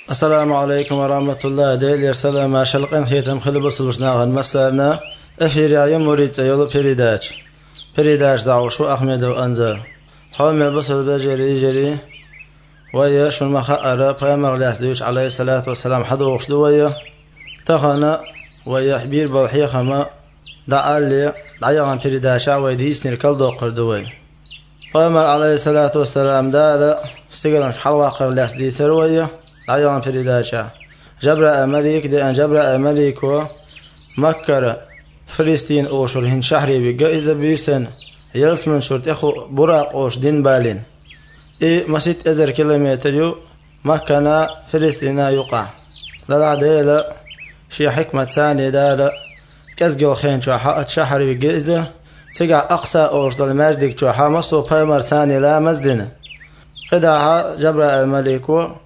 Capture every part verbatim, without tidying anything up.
السلام عليكم ورحمة الله ديل يرسل ما شلقن خيتم خلبس وشناغ المسارنا أفيريا يموريت يولو بريداج بريداج دعو شو أحمد وأنزل حوم البصر بجري جري ويا شو المخاء بيامر الأسليوش عليه الصلاة والسلام حدوش دويا تخنا ويا حبير بوحي خما دعا لي دعيان بريداشا ويديسني الكل دوقر دوي بيامر عليه الصلاة والسلام دادا استيقظن حلواقر الأسلي سرويا عيان فريداشا جبر أمريك دي أن جبر أمريك مكر فلسطين أوشر هن شهري بجائزة بيسن يلس من شرط أخو براق أوش دين بالين إيه مسيت أزر كيلومتر يو مكنا فلسطين يقع دلع ديلا شي حكمة ثانية دالا كزجو خين شو حقت شهري بجائزة سجع أقصى أوش دل مجدك شو حمصو بايمر ثاني لا مزدنا خدعها جبر أمريك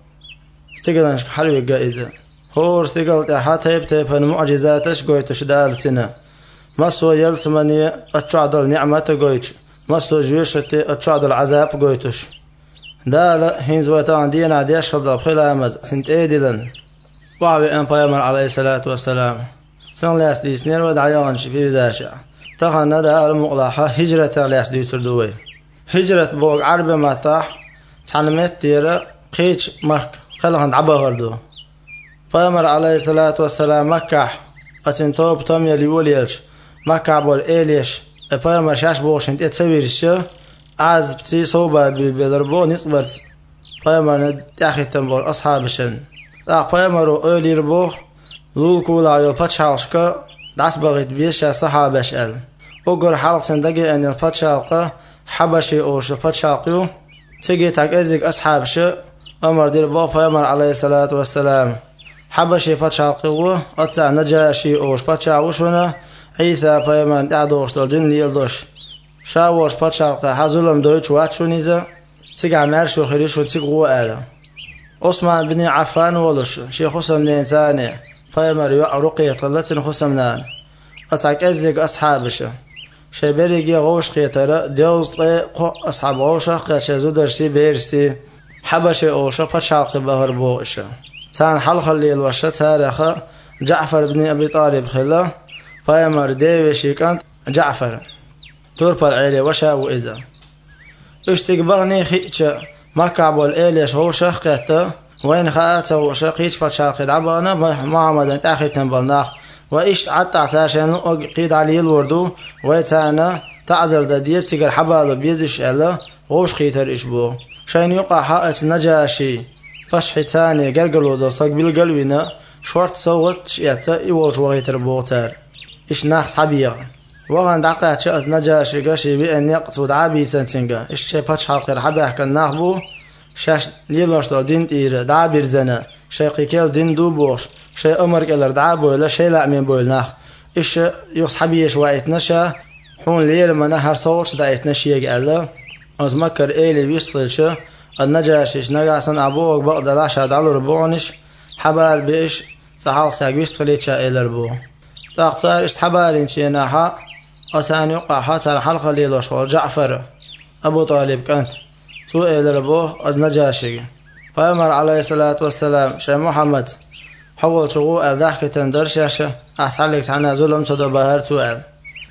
استيقظنش حلوي الجائزة هور استيقظت حتى يبتهب معجزاتش قويتش دال سنة مسو يلسمني أتشعد النعمة قويتش مسو جيوشتي أتشعد العذاب قويتش دال هين زويتان دينا عديش خلال بخلا أمز سنت ايدلن وعبي أمبايمر عليه الصلاة والسلام سن لاس دي سنين ودعيان شفير داشع تخنا دال مقلاحة هجرة لاس دي سردوي هجرة بوغ عربي مطاح تعلمت تيرا قيتش مخ خلهم عبا هردو بيامر عليه الصلاة والسلام مكح أتن توب توم يلي وليلش مكح بول إيليش بيامر شاش بوشنت اتسويرش عز بسي صوبة بلربو نصبرت بيامر نداخي تنبول أصحابشن تاق بيامرو أولي ربوخ لول كولا يو باتشالشكا دعس بغيت بيشا صحابش أل أقر حلق سندقي أن الباتشالقا حبشي أوش الباتشالقيو تيجي تاق أزيق أصحابش أمر دير بابا يمر عليه الصلاة والسلام حبشي فتشاقوه أتسع نجاشي أوش فتشاقوشونا عيسى فيمن دعدوش دولدين ليلدوش شاوش فتشاقه حزولم دويتش واتشونيزا تيقع مارشو خريشو تيقوه آلا عثمان بن عفان ولش شي خسم لإنساني فيمر يوع رقية طلتن خسمنان أتعك أزيق أصحابش شي بريقي غوش قيتر ديوز قو أصحاب غوشة قيتش زودرسي بيرسي حبشي أوشا فتشاقي بهر بوشا سان حلق الليل وشا تاريخ جعفر بن أبي طالب خلا فيمر ديوشي كانت جعفر توربر عيلي وشا وإذا اشتق بغني خيتش مكعب الإيليش غوشا قيتا وين خاتا وشا قيتش فتشاقي دعبانا محمد تاخي تنبالناخ وإيش عطا عساشن قيد علي الوردو ويتانا تعذر دا ديت سيقر حبالو بيزش ألا غوش خيتر إشبو شاين يقع حائط نجاشي فشحي تاني قرقلو دوستاق بالقلوينة شورت صوت شيئتا إيوالش وغيتر بوغتار إش ناخس حبيغ وغان دعقات شأز نجاشي قاشي بأن يقصود عابي سنتنقا إش شي فتش حلقير حبيح كان ناخبو شاش ليلوش دو دين تير دعابير زنا شي قيكيل دين دوبوش شي أمر كالر دعابو إلا شي لأمين بويل ناخ إش يقص حبيش وايت نشا حون لير ما نهر صوت دايت نشيق ألا از مكر إيلي بيصلش النجاشيش نجاسن أبوك بقدر عشاد على ربونش حبال بيش صحال ساقويس فليتشا إلى ربو تقصار إش حبالين شيناها أسان يقع حتى الحلقة ليلوش جعفر أبو طالب كانت سوء إلى ربو از نجاشي فأمر عليه الصلاة والسلام شي محمد حول شغوء الضحكة تندرشاشة أحسالك عنا ظلم صدو بهر سؤال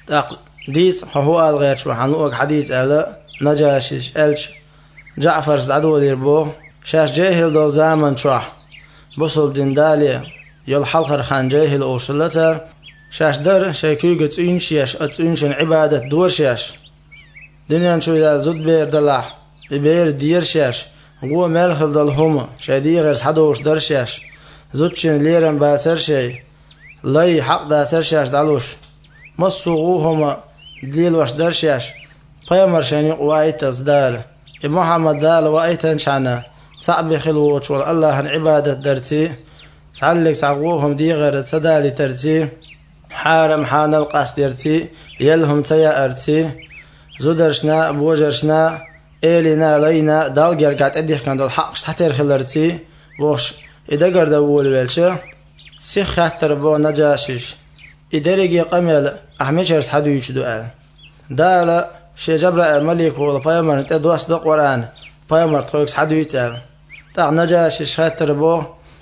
ديت هو الغير شو حنوك حديث ألا نجاشيش ألش جعفر زعدو ديربو شاش جاهل دو زامن شوح بصل دين داليا يل حلقر خان جاهل أوشلتر شاش در شاكيو قتعين شياش أتعين شن عبادة دور شاش دنيان شو يدال زود بير دلاح بير دير شاش غو مالخل دل هما شادي غير حدوش در شاش زود شن ليرن باتر شاي لاي حق داسر شاش دالوش مصو غو هما دليل واش در شاش فيمر شاني قوايت أصدال محمد دال وأيتن شانا صعب خلوش والله عبادة درتي تعلق سعقوهم دي غير سدالي ترتي حارم حان القاس درتي يلهم تيا أرتي زودرشنا بوجرشنا إيلينا لينا دال جرقات أديه كان دال حق سحتر خلرتي وش إذا قرد أول ويلشة سيخ خاتر بو نجاشيش إداري قميل أحميشرس حدو يشدو آل دال شي جبر الملك ولا بايمر تدوس دق وران بايمر توكس حدو يتال تاع نجاشي شاتر بو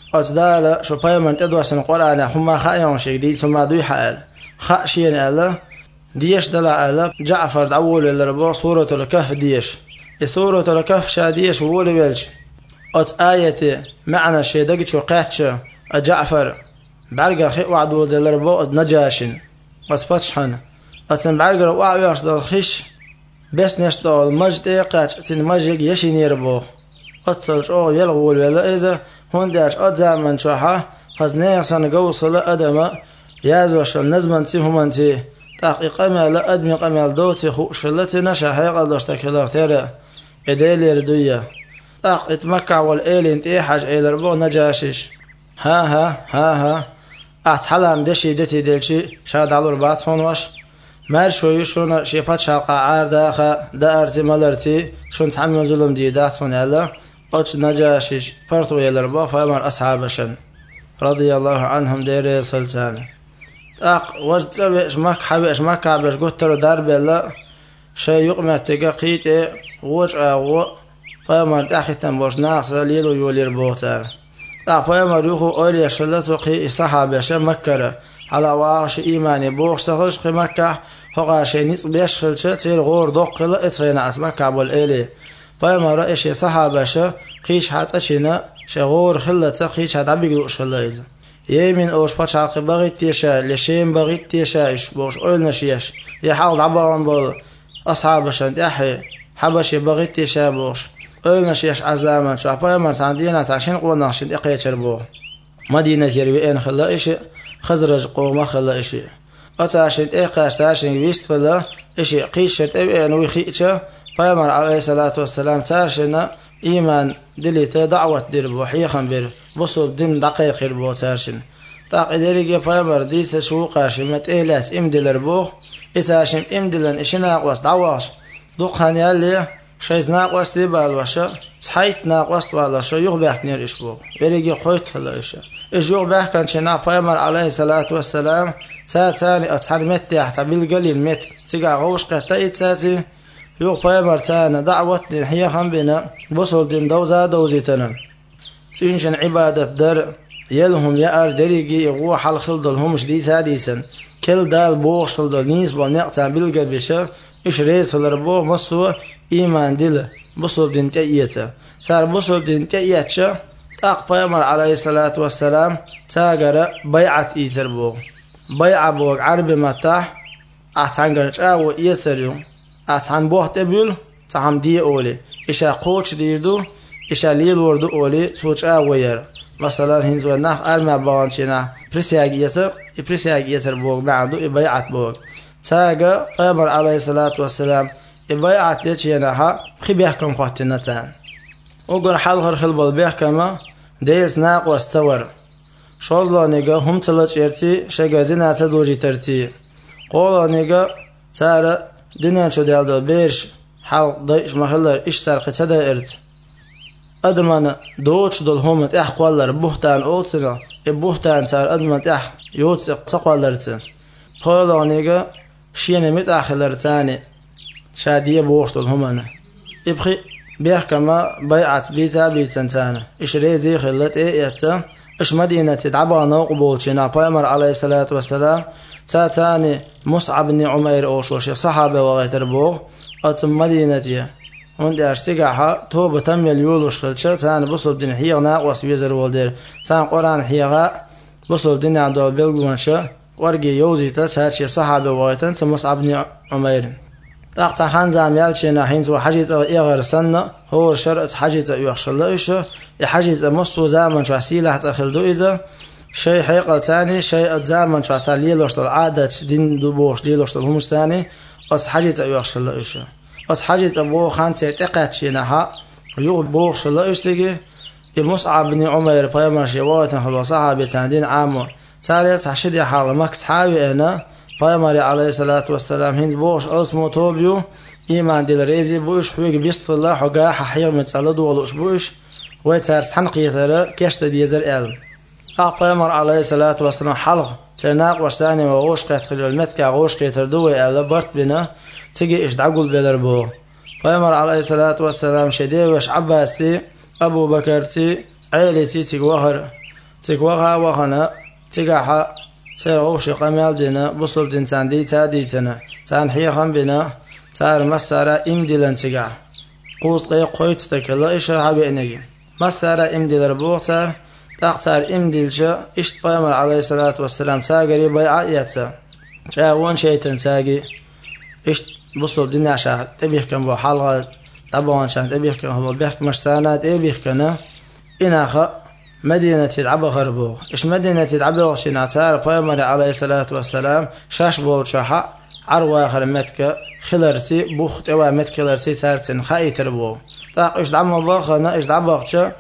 أتدال شو بيمن تدوسن القرآن هم خايون شيء دي ثم دوي حال خاشين ألا ديش دلع ألا جعفر دعول الربو سورة الكهف ديش سورة الكهف شاديش وول ويلش أت آية معنى شيء دقت شو قاتش جعفر بعرق خي وعدو الربو نجاشن أسفتشحن أتن بعرق وعياش دل خش بس نشتغل مجد قاتش تن مجد يشين يربو أتصلش أو يلغول ولا إذا هون داش أتزامن شوحة خزنايق سنة قوصل أدم يازوش النزمن تي همانتي تحقيق أمال أدمي قمال دوتي خوش التي نشا حيقا دوشتك الأختيرة إديلي ردوية تحق اتمكع والإيلي انتي حاج إيلي ربو نجاشش ها ها ها ها أتحلم دشي دتي دلشي شاد على رباط فونوش مار شوي شون شيفات شاقا عار داخا دارتي مالرتي شون تحمل ظلم دي دات فون يلا أتش نجاشش فرطو يلا ربو فأمر أصحابشن رضي الله عنهم ديري سلسان أق وجد إيش ماك حبي إيش ماك عبش قتر درب لا شيء يقمع تجاقيت وج أو فما تأخذ تنبوش ناس ليلو يولير بوتر أق فما روحه أولي شلت وقي صحابة شم مكة على واش إيماني بوش سخش في مكة هو شيء نص بيشخل شيء تصير غور دق لا إثرينا أس مكة بالإلي فما رأيش صحابة شة قيش حتى أشينا شغور خلت قيش هذا بيقولش خلاص يمين أوش بتش عقب بغيت تيشا لشين بغيت تيشا إيش بوش قلنا شيش يحاول عبارة بول أصحاب شنت أحي حبش بغيت تيشا بوش قلنا شيش عزاما شو عبارة من سعدينا عشان قلنا شنت أقيت شربوه مدينة يروين خلا إيش خزرج قومة خلا إيش أتعشنت أقاش تعشن ويست فلا إيش قيشت أبي نويخيتشا فيمر عليه الصلاة والسلام تعشنا إيمان دليت دعوة دربو حي خنبر بصوب دين دقيق ربو تارشن تاق إدريجي فايمر ديس شو قاشي مت إيلاس إمدل ربو إساشم إمدلن إشي ناقوس دعواش دوقهن يالي شيز ناقوس تيبال وشا تحيت ناقوس بالوشا يغباك نير إشبو إدريجي قويت خلا إشا إش يغباك كان شنا فايمر عليه الصلاة والسلام سات ثاني أتحد مت تحت بالقليل مت تقع غوش قتايت ساتي يوق فايمر تانا دعوة هي خنبنا بصل دين دوزا دوزيتنا سينشن عبادة در يلهم يأر دريجي يغو حل خلدل همش دي ساديسن كل دال بوغ شلدل نيس بالنقطة بالقد بشا إش ريس الربو مصو إيمان دل بصل دين تأييتا سار بصل دين تأييتشا تاق فايمر عليه الصلاة والسلام تاقر بيعة إيتر بوغ بيعة بوغ عربي متاح أحتانقرش آو إيسر أتحن بوحت أبيل تحم دي أولي إشا قوش ديردو إشا ليل وردو أولي سوچ آوير مثلا هنزو ناخ أرمى بانشينا برسياق يسر برسياق يسر بوغ بعدو إبايعت بوغ تاقا قامر عليه الصلاة والسلام إبايعت يتشيناها خي بيحكم خواتنا تان وقر حلغر خلبال بيحكما ديلس ناق واستور شوزلا نيقا هم تلج إرتي شاقازينا تدوجي ترتي قولا نيقا تارا دنيا شو ديال بيرش حال ضيش محلر إيش سرقة تدا إرت أدمان دوتش دول هم تأح قوالر بوحتان أوتنا إبوحتان تار أدمان تأح يوتس تقوالرتن قولا نيجا شيني متأخلر تاني شادية بوش دول همنا إبخي بيحكما بيعت بيتا بيتن تانا إيش ريزي خلت إيه إيتا إيش مدينة تدعبانا وقبولشنا بايمر عليه الصلاة والسلام تاتاني مصعب بن عمير أوشوش صحابة وغيتر بوغ أتم مدينتي وندي أشتقعها توبة تم يليولوش خلشة تاني بصوب دين حيغ ناقوس ويزر والدير تاني قرآن حيغا بصوب دين عدو بيلقوانشا ورقي يوزي تاتشي صحابة وغيتن تم مصعب بن عمير تاقتا خانزام يالشينا حينز وحاجيت إغر سنة هو شرط حاجيت يوخشلائش يحاجيت مصو زامن شو عسيلة تأخلدو إذا شيء حقيقة ثاني شيء أتزامن شو عسال ليلوش العادة دين دوبوش ليلوش الهمش ثاني أس حاجيت يوخشلائش أس حاجيت أبو خانسي تقاتشينها يوغ بوخشلائش تيجي المصعب بن عمير بايمر شيواتن خلو صحابي تاندين عامو تاريت حشد يحال مكس حاوي أنا بايمر عليه الصلاة والسلام هند بوش اسمه توبيو إيمان ديل ريزي بوش حويق بيست الله حقا ححيغ متسالدو ولوش بوش ويتارس حنقية ترى كيشت ديزر إل بايمر عليه الصلاة والسلام حلق تناق وساني وغوش قيتخلو المتكا غوش قيتردوي ألا برت بنا تيجي إش دعقل بلربو بايمر عليه الصلاة والسلام شدي وش عباسي أبو بكرتي عيلتي تيجوهر تكوها وخنا تجاها سيروش قمال دينا بصل دين تاندي تاديتنا تان حيخم بنا تار مسارة إمدلن تجاه قوس قي قويت تكلا إيش حبيني مسارة إمدل ربوتر تقتر إمدلجا إيش بيامر عليه الصلاة والسلام تاجري بيعيته شاون شيطان تاجي إيش بصل دين عشان تبيه كم بحلقة طبعا عشان تبيه كم هو بيحكي مش سنة تبيه كنا إنها مدينة العبا غربو إيش مدينة العبا شنا تار بيامر عليه الصلاة والسلام شاش بول شاحة عروة خلمتك خلرتي بوخ توا متكلرتي تارتن خاي تربو طاق إيش دعم باخنا إيش دعباخشة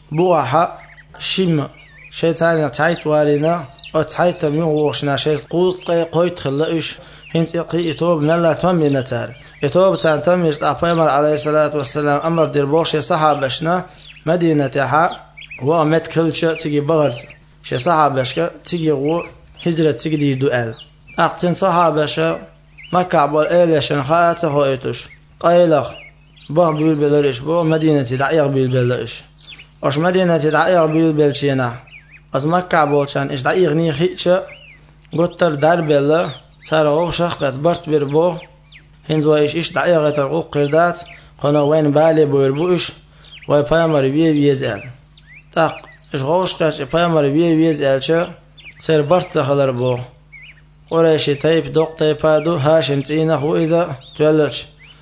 بوحة شيم شيء ثاني تعيت وارينا أو تعيت ميو وشنا شيء قوس قي قويت خلا إيش هنت يقي يتوب نلا تمي نتار يتوب سان تمي أبيمر عليه الصلاة والسلام أمر دير بوش صحابشنا مدينتها هو متكلش تيجي بغرس شيء صحابشك تيجي و هجرة تيجي دي دوال أقتن صحابشة مكة عبر إيلشن خاته هو إيتوش قيلخ باه بيل بلرش بو مدينة دعيق بيل بلرش أش مدينة دعيق بيل بلشينا از مكة بولشان إش دعيق نيخيتش قطر دار بلا سارو شخت برت بربو هنزو إيش إش دعيق ترقوق قردات قنا وين بالي بويربوش واي بيامر بيه بيزال تاق إش غوش قاش بيامر بيه بيزال شا سير برت سخلر بو قريشي تايب دوق تايبادو هاشم تينا هو إذا تولش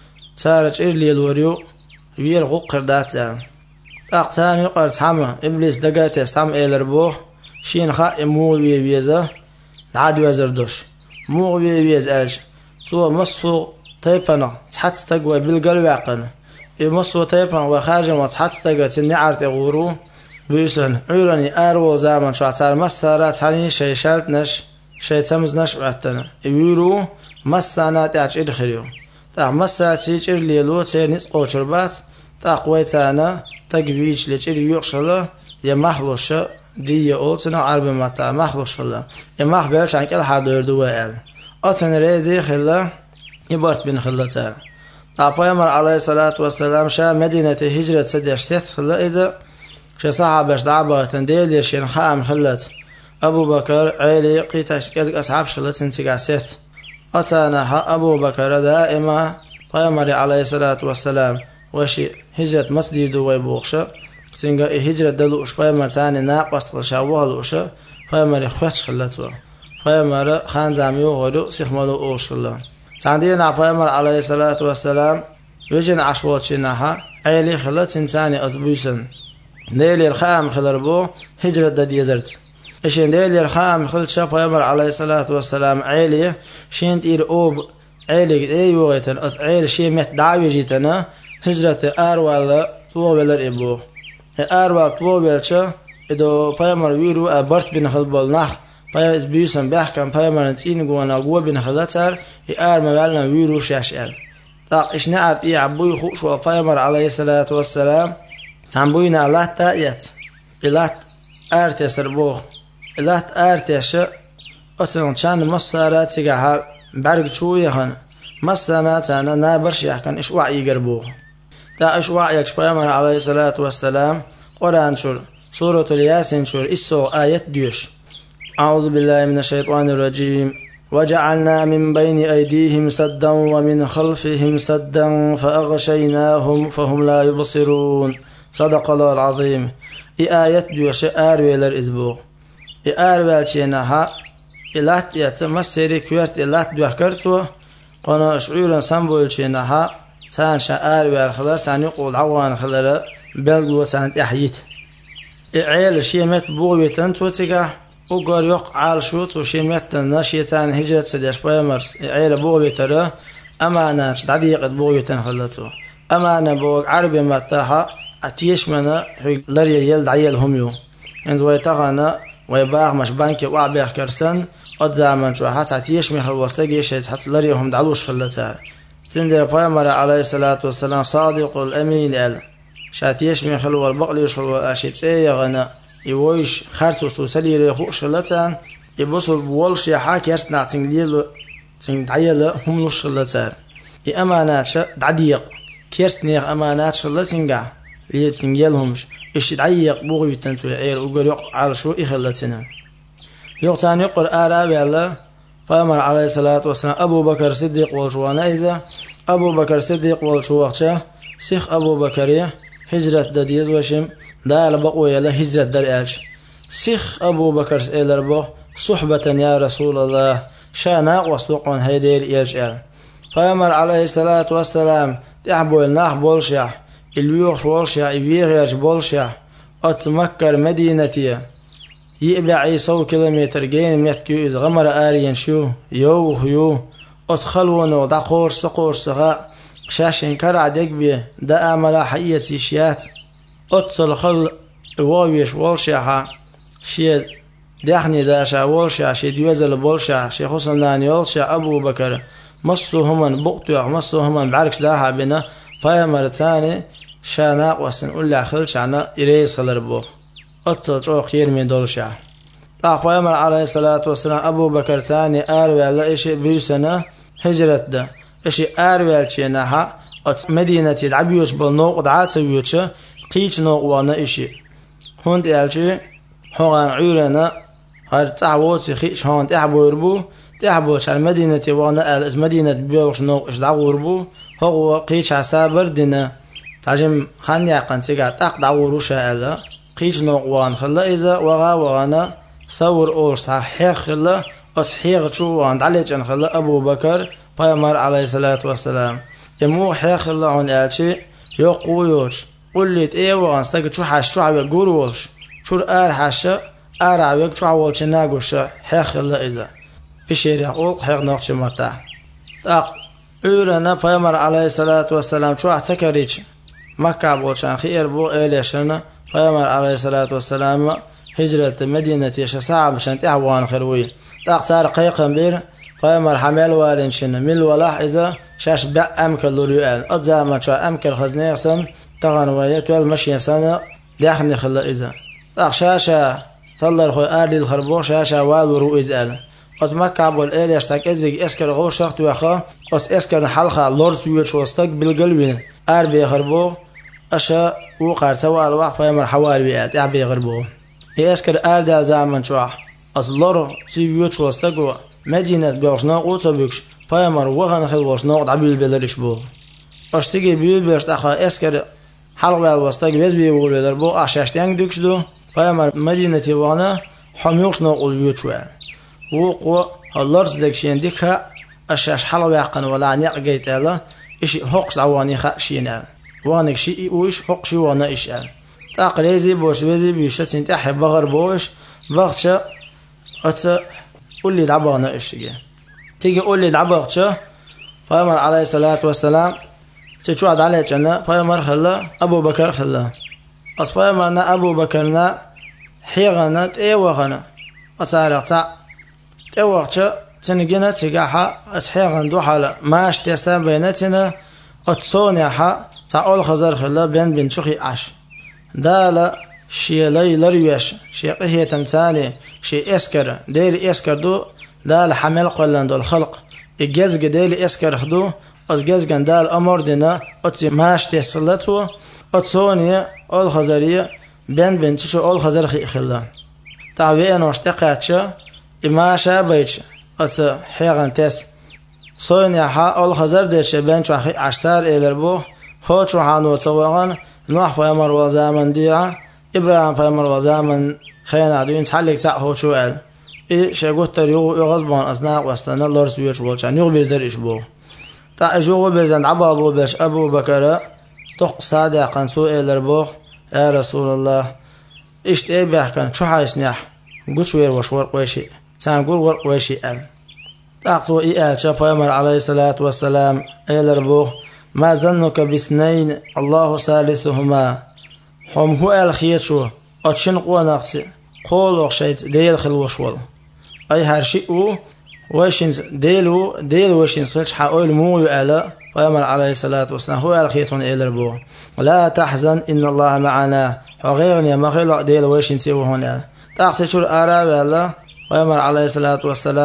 سارج إرلي الوريو وير غوق قردات زان تاق تاني يقر تحمى إبليس دقات يستعم إيلر بوخ شين خا مو وي ويزا عاد وزردوش مو وي ويز ألش سو مصو تايبنا تحت تقوى بالقلب عقنا مصو تايبنا وخارج ما تحت تقوى تنعر تغورو بيسن عيراني أرو زمان شو عتار مسارات هني شي شالتنش شي تمزنش وعتنا يورو مسانا تعج إدخليو تاق مساتي تشير ليلو تينيس قوشربات تاق ويتانا تقويش لتشير يوغشلا يمحلوش دي يقولتنا عربي متا محلوش خلا يمح بيلش عن كل حد يردو وقال أتن ريزي خلا يبارت بين خلتان تاق بيامر عليه الصلاة والسلام شا مدينة هجرة سديش ست خلا إذا شا صحابش دعبا تنديل يشين خام خلت أبو بكر عيلي قيتاش كذك أصحاب شلت انتقع ست أتانا أبو بكر دائما بيامر عليه الصلاة والسلام وشي هجرة مسجد ويبوخشة سنجا هجرة دلوش بيامر تاني ناقص تلشاوها لوشة بيامر خواتش خلتوا بيامر خان زاميو غدو سيخمالو أوش خلا تاندينا بيامر عليه الصلاة والسلام وجن عشواتشناها عيلي خلت انساني أزبوسن ديلي الخام خلربو هجرة دديزرت إشين ديلي الخام خلت شا بيامر عليه الصلاة والسلام عيلي شين تير أوب عيلي ايو غيتن أس عيل شي مت دعوي جيتنا هجرة أروال طوبل الإبو أروال طوبل شا إدو بيامر ويرو أبرت بين خلبال نخ بيامر بيسن بحكم بيامر نتين قوانا قوة بين خلتر إار مبالنا ويرو شاشال تاق إش نعرف إيه عبوي خوش وبيامر عليه الصلاة والسلام تنبوينا الله تأيت إلات آرتي سربوخ إلات آرتي شا أصلاً كان مصارات سيقاها بعرق شوية خان مصارات أنا نابرش يحكن إش وعي قربوه تا إش وعيك بيامر عليه الصلاة والسلام قرآن شور سورة الياسين شور إسو آية ديوش أعوذ بالله من الشيطان الرجيم وجعلنا من بين أيديهم سدا ومن خلفهم سدا فأغشيناهم فهم لا يبصرون صدق الله العظيم إي آية ديوش آرويلر إزبوغ إي آرويلشيناها إلات يتمسيري كويرت إلات دوحكرتو قنا شعورا سنبولشيناها تان شا آرويل خلال سان يقول عوان خلال بلغو سان تحييت إعيل شيمت بوغويتن توتيقا وقال يق عال شوت وشيمتن ناشيتان هجرة سديش بايمرس إعيل بوغويتر أمانا شدعديقت بوغويتن خلالتو أمانا بوغ عربي متاها أتيش منا لري يلد عيل هميو عند ويتغانا ويباغ مش بانكي وعبيخ كرسن أدزامن شو حتى أتيش ميخل وستاقي شيت حتى لري هم دعلوش خلتها تندر بايمر عليه الصلاة والسلام صادق الأمين ال شاتيش ميخل والبقليش والأشيت ايه غنا يويش خارسو سوسلي ريخوش خلتان يبصل بولش يحاك يرسنا تنجليل تنجعيل هم لوش خلتان إي أمانات دعديق كيرسنيغ أمانات شلتنجا ليتنجلهمش إيش تعيق بوغي تنتوي عيل وقريق على شو إخلتنا يقتان يقر آراب الله فأمر عليه الصلاة والسلام أبو بكر صديق والشوانا إذا أبو بكر صديق والشواقشة سيخ أبو بكر هجرة دديز وشم دال بقوية له هجرة درعاج سيخ أبو بكر إلربو صحبة يا رسول الله شاناق وصدقون هيدير يجعل فأمر عليه الصلاة والسلام تحبو الناح بولشع الويوخ بولشع يويغيج بولشع أتمكر مدينتي يبعي سو كيلومتر جين ميتكو إذ غمر آريان شو يو يو أتخلونو دقور سقور سغاء شاشن كرع دقبي دا آملا حقية سيشيات أتصل خل واويش والشعها شيد داخني داشا والشع شيد يوزل بولشع شي خصنا نيولشع أبو بكر مصو همن بقطع مصو همن بعركش داها بنا فايمر تاني شاناق وسن أولا خلش عنا إريس خلربوخ أتصل جو خير من دولشع طاق فايمر عليه الصلاة والسلام أبو بكر تاني آروي على إشي بيسنا هجرت ده إشي آروي على أت مدينة العبيوش بالنوق دعات سويوش قيش نوق وانا إشي هند يالشي هون عيرنا هر تعووتي خيش هون تحبو يربو تحبوش على مدينة وانا آل مدينة بيوش نوق إش دعو يربو هو قيش عسابر دينا تعجم خاني عقان تيقع تاق دعو روشا آلا قيش نوق وان خلا إذا وغا وغانا ثور أور صحيح خلا أصحيح شو وان دعليج أن خلا أبو بكر فيمر عليه الصلاة والسلام يمو حيخ الله عن آتي يقويوش قلت إيه وان استقد شو حاش شو عبي قولوش شو آر حاشا آر عبيك شو عوالش ناقوش حيخ الله إذا في شيريا قول حيخ ناقش متى تاق أولنا فيمر عليه الصلاة والسلام شو احتكريش مكة بولشان خير بو إليشنا فيمر عليه الصلاة والسلام هجرة مدينة يشا صعب شان تحوان خروي تاق صار قيقا بير فيمر حمل والنشن مل ولاح إذا شاش بع أمكر لوريال أتزامن شو أمكر خزنية سن تغن ويات والمشي سنة داخل خلا إذا تاق شاشة ثلر خو آدي الخربوش شاشة والورو إزال أز مكة بول إليش تاك إزيج إسكر غو شخت وخا أز إسكر حلقة لورس ويش وستك بالقلبين أربي خربو أشا وقار سوال واحد فيمر حوالي بيات يعبي غربو إسكر آدي زامن شو أز لور سيوش وستك مدينة بيوشنا قوتا بيكش فيمر وغن خل وشنا قد عبيل بلرش بو أشتكي بيل بيش تاخا إسكر حلقة وستك بيز بيقول بلر بو أشاشتين دوكش دو فيمر مدينة وانا حميوشنا قول يوتشوال وقو هاللرس دكشين ديكها أشاش حلقة قن ولا عنيق جيت ألا إشي هقش عواني خاشين وانك شيء ويش هقش وانا إش أل تقريزي بوش بيزي بيشتين تحي بغر بوش بغشة أتا قولي دعبغنا إشتغي تيجي قولي دعبغشة فيمر عليه الصلاة والسلام تشوعد عليه جنة فيمر خلا أبو بكر خلا أص فيمرنا أبو بكرنا حيغنا تأيوغنا أتارق تع تأيوغشة تنجينا تيجاحا أسحيغن دوحالا ماش تيسان بينتنا أتصونيحا تعول خزر خلا بين بن شخي عش دالا شي لي لريش شي قهية تمثالي شي اسكر ديلي اسكر دو دال حمل قلن دو الخلق الجزق ديلي اسكر خدو از جزقن دال امر دينا اتي ماش تسلتو اتسونيا اول خزرية بين بنتشو اول خزر خي خلا تعوين واشتقاتشا اماشا بيتش ات حيغن تس سونيا حا اول خزر ديش بنتشو اخي عشسار الربو هو شو حانو توغن نوح فيمر وزامن ديرا إبراهيم فيمر وزامن خيانة عدوين تحلق تاعه شو قال إيه شاقوت تريو يغزبان أصناق واستنى الله رسوية شبولشان يغبر زر إشبو تا إجو غبر زند عبا أبو بلش أبو بكر تق صادقا سوء الربوخ يا رسول الله إشت إيه بيحكن شو حايسنيح قلت شوير وشور قويشي سانقول ور قويشي قال تاقصو إيه قال شاف فيمر عليه الصلاة والسلام إيه الربوخ ما ظنك باثنين الله ثالثهما هم هو الخير شو أتشن قوة نقص قول وخشيت ديل خلوشول أي هرشيء وشينز ديلو ديل وشينز فلش حقول مو يعلى فيمر عليه الصلاة والسلام هو الخير من إلربو لا تحزن إن الله معنا غيرني ما خلق ديل وشينز وهنا تقصي شو الآراء الله فيمر عليه الصلاة والسلام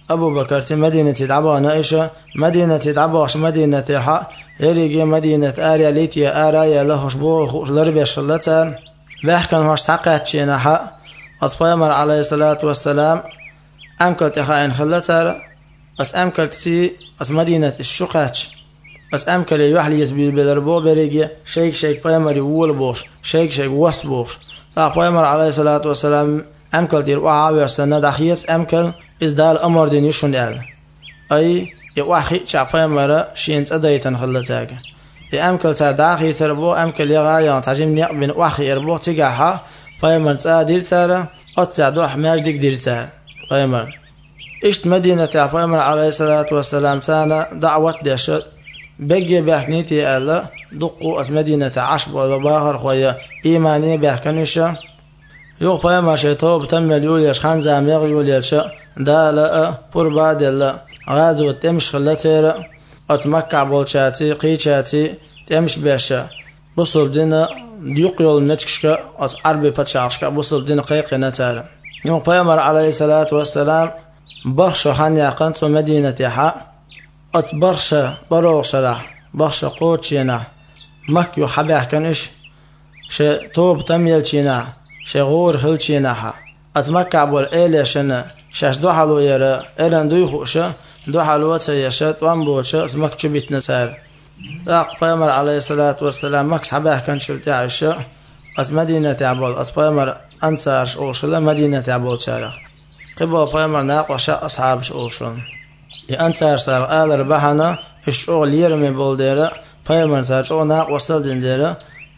أبو بكر تي مدينة دعبا نائشة مدينة دعباش مدينة حق يريجي مدينة آريا ليتيا آرايا لهش بو لربيش اللتان بيحكن هوش تقات شينا حق أصبيمر عليه الصلاة والسلام أمكل تخاين خلتار أس أمكل تي أس مدينة الشقاتش أس أمكل يوحلي يزبيل بالربو بريجي شيك شيك بيمر يول بوش شيك شيك وس بوش فأبيمر عليه الصلاة والسلام أمكل دير وعاوي السنة دخيت أمكل إزدال أمر دين يشون دال أي يوحي شعبي مرة شينت أدايتن خلتاك أمكل تر داخي تربو أمكل يغايا تعجم نقبن وحي يربو تقعها فيمر تأدير تارا أتعدو حماج ديك دير تار فيمر إشت مدينة فيمر عليه الصلاة والسلام تانا دعوة داشت بقي بحكنيتي ألا دقو أس مدينة عشب ولا باخر خويا إيماني بحكنيشا يو فيمر شيطوب تمل يوليش خان زاميغ يوليش دا لا بربا دلا غازو تمش خلتيرا أتمكع بولشاتي قيشاتي تمش باشا بصل دينا يقيل نتكشكا أت عربي بتشعشكا بصل دينا قيق نتالا يوم فيمر عليه الصلاة والسلام برشا خان يقنتو مدينة حق أت برشا بروغ راح برشا قوتشينا مكيو حبيح كنش شي توب تميل شينا شي غور خلشينا حق أتمكع بول إيليشنا شاش دو حلو يرى إلان دو يخوشا دو حلو تيشت وان بوشا اسمك شبيت نتار داق بيمر عليه الصلاة والسلام مكس حباه كان شلتي عشا أس مدينة عبول أس بيمر أنسارش أوشلا مدينة عبول شارخ قبل بيمر ناق وشا أصحابش أوشلا أنسار سار آل ربحنا الشغل يرمي بول ديرا بيمر سارش أو ناق وصل دين ديرا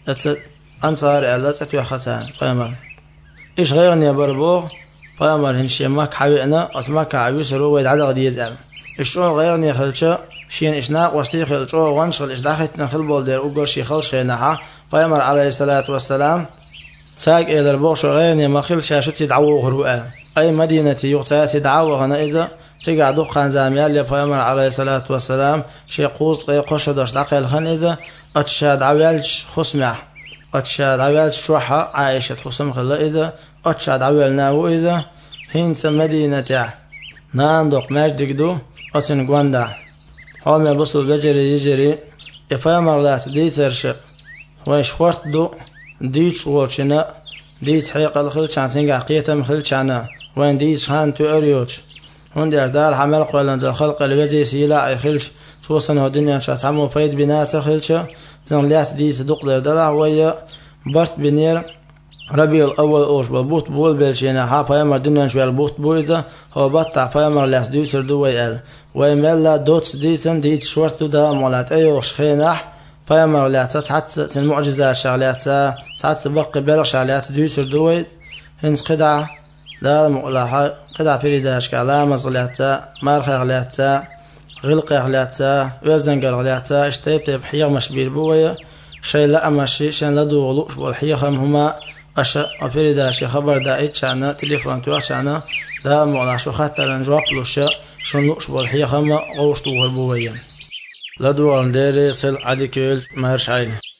أنسار ألا تتوى ختان بيمر إيش غيرني بربوغ بيمر هنشي ماك حبيئنا أسماك عبيس رويد على غدي يزعل الشغل غيرني خلشا شين إشناق وستي خلشا وانشغل إش داخت نخل بولدير وقل شي خلش خيناها بيمر عليه الصلاة والسلام ساق إلى البوغ غيرني ما خلشا شتي دعوه رؤى أي مدينة يغتاسي دعوه هنا إذا تقع دقان زاميال لي بيمر عليه الصلاة والسلام شي قوز قي قشدش دقيل خن إذا أتشاد عوالش خسمع أتشاد عوالش شوحة عايشة خسم خلا إذا أتشاد عوالنا وإذا هينس مدينة ناندق ماجدك دو أتن قواندا حومي البصل بجري يجري إفامر لاس ديترش ويشورت دو ديتش والشنا ديت حيق الخلش عن تنقع قيتم خلشانا وين ديتش هان تو أريوش هون دير دار حمل قولن دو خلق الوزي سيلا أي خلش توصن هدنيا شات عمو فايد بنات خلشا تن لاس ديس دق دير دلع ويا برت بنير ربيع الأول أوش ببوت بول بالشينا ها فيمر دنيا شوي البوت بويزا هو بطع فيمر لاس دوسر دو ويال ويملا دوتس ديسن ديت شورت دو دا مولات أيوش خيناح فيمر لا تتحت المعجزة شغلات تحت بقي بلغ شغلات دوسر دويد هنس قدعة لا مقلعة قدعة فريداش كعلا مصلات مارخ غلات غلق غلات وزن غلات اشتيب تيب حيغ مشبير بويا شيء لا ماشي شان لا دوغلوش والحيغ هما أشا أفريدا شي خبر داعي شانا تليفون توح شانا لا مقلع شو خاطر نجواب لوشا شنوش والحيغ هما غوش دوغل بويا لا دوغل ديري سل عدي كيل مهرش عيني